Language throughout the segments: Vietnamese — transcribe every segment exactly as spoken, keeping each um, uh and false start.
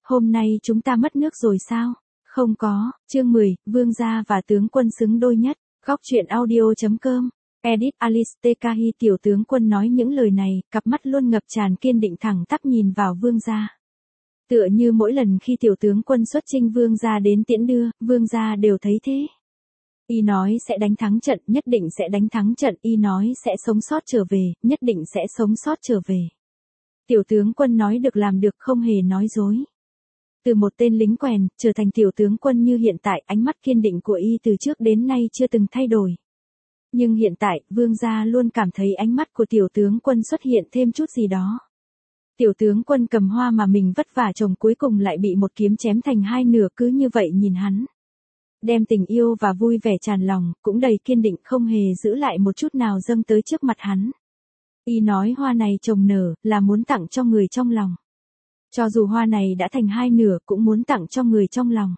hôm nay chúng ta mất nước rồi sao? Không có, chương mười, vương gia và tướng quân xứng đôi nhất, góc truyện audio.com, edit Alice Tekahi. Tiểu tướng quân nói những lời này, cặp mắt luôn ngập tràn kiên định thẳng tắp nhìn vào vương gia. Tựa như mỗi lần khi tiểu tướng quân xuất chinh vương gia đến tiễn đưa, vương gia đều thấy thế. Y nói sẽ đánh thắng trận, nhất định sẽ đánh thắng trận, y nói sẽ sống sót trở về, nhất định sẽ sống sót trở về. Tiểu tướng quân nói được làm được, không hề nói dối. Từ một tên lính quèn, trở thành tiểu tướng quân như hiện tại, ánh mắt kiên định của y từ trước đến nay chưa từng thay đổi. Nhưng hiện tại, vương gia luôn cảm thấy ánh mắt của tiểu tướng quân xuất hiện thêm chút gì đó. Tiểu tướng quân cầm hoa mà mình vất vả trồng cuối cùng lại bị một kiếm chém thành hai nửa, cứ như vậy nhìn hắn. Đem tình yêu và vui vẻ tràn lòng, cũng đầy kiên định, không hề giữ lại một chút nào dâng tới trước mặt hắn. Y nói hoa này trồng nở, là muốn tặng cho người trong lòng. Cho dù hoa này đã thành hai nửa, cũng muốn tặng cho người trong lòng.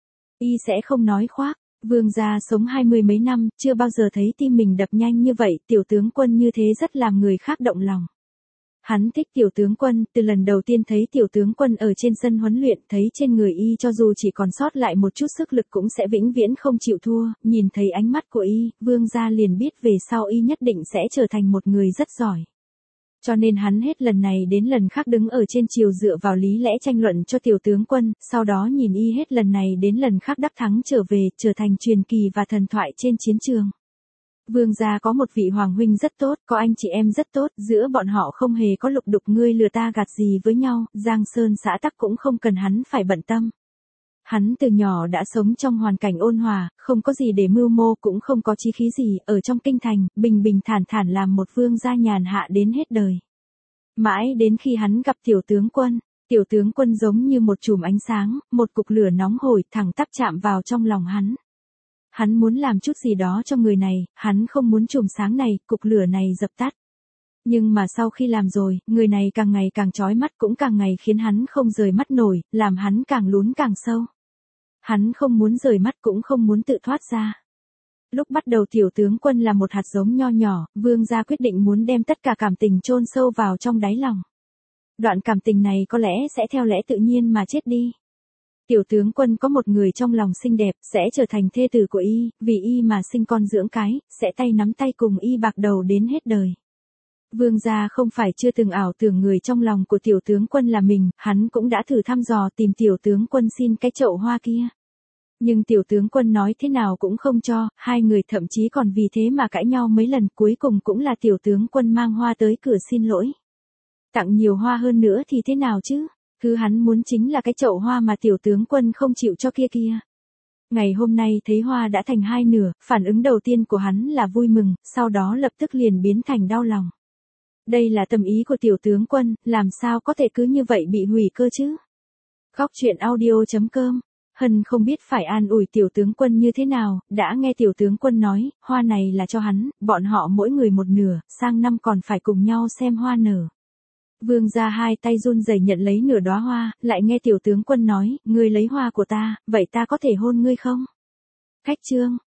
Y sẽ không nói khoác. Vương gia sống hai mươi mấy năm, chưa bao giờ thấy tim mình đập nhanh như vậy, tiểu tướng quân như thế rất làm người khác động lòng. Hắn thích tiểu tướng quân, từ lần đầu tiên thấy tiểu tướng quân ở trên sân huấn luyện, thấy trên người y cho dù chỉ còn sót lại một chút sức lực cũng sẽ vĩnh viễn không chịu thua, nhìn thấy ánh mắt của y, vương gia liền biết về sau y nhất định sẽ trở thành một người rất giỏi. Cho nên hắn hết lần này đến lần khác đứng ở trên chiều dựa vào lý lẽ tranh luận cho tiểu tướng quân, sau đó nhìn y hết lần này đến lần khác đắc thắng trở về, trở thành truyền kỳ và thần thoại trên chiến trường. Vương gia có một vị hoàng huynh rất tốt, có anh chị em rất tốt, giữa bọn họ không hề có lục đục ngươi lừa ta gạt gì với nhau, Giang Sơn xã tắc cũng không cần hắn phải bận tâm. Hắn từ nhỏ đã sống trong hoàn cảnh ôn hòa, không có gì để mưu mô, cũng không có chí khí gì, ở trong kinh thành, bình bình thản thản làm một vương gia nhàn hạ đến hết đời. Mãi đến khi hắn gặp tiểu tướng quân, tiểu tướng quân giống như một chùm ánh sáng, một cục lửa nóng hổi thẳng tắp chạm vào trong lòng hắn. Hắn muốn làm chút gì đó cho người này, hắn không muốn chùm sáng này, cục lửa này dập tắt. Nhưng mà sau khi làm rồi, người này càng ngày càng chói mắt, cũng càng ngày khiến hắn không rời mắt nổi, làm hắn càng lún càng sâu. Hắn không muốn rời mắt cũng không muốn tự thoát ra. Lúc bắt đầu tiểu tướng quân là một hạt giống nho nhỏ, vương gia quyết định muốn đem tất cả cảm tình chôn sâu vào trong đáy lòng. Đoạn cảm tình này có lẽ sẽ theo lẽ tự nhiên mà chết đi. Tiểu tướng quân có một người trong lòng xinh đẹp, sẽ trở thành thê tử của y, vì y mà sinh con dưỡng cái, sẽ tay nắm tay cùng y bạc đầu đến hết đời. Vương gia không phải chưa từng ảo tưởng người trong lòng của tiểu tướng quân là mình, hắn cũng đã thử thăm dò tìm tiểu tướng quân xin cái chậu hoa kia. Nhưng tiểu tướng quân nói thế nào cũng không cho, hai người thậm chí còn vì thế mà cãi nhau mấy lần, cuối cùng cũng là tiểu tướng quân mang hoa tới cửa xin lỗi. Tặng nhiều hoa hơn nữa thì thế nào chứ? Thứ hắn muốn chính là cái chậu hoa mà tiểu tướng quân không chịu cho kia kia. Ngày hôm nay thấy hoa đã thành hai nửa, phản ứng đầu tiên của hắn là vui mừng, sau đó lập tức liền biến thành đau lòng. Đây là tâm ý của tiểu tướng quân, làm sao có thể cứ như vậy bị hủy cơ chứ? Góc truyện audio.com. Hân không biết phải an ủi tiểu tướng quân như thế nào, đã nghe tiểu tướng quân nói, hoa này là cho hắn, bọn họ mỗi người một nửa, sang năm còn phải cùng nhau xem hoa nở. Vương gia hai tay run rẩy nhận lấy nửa đóa hoa, lại nghe tiểu tướng quân nói, ngươi lấy hoa của ta, vậy ta có thể hôn ngươi không? Khách chương,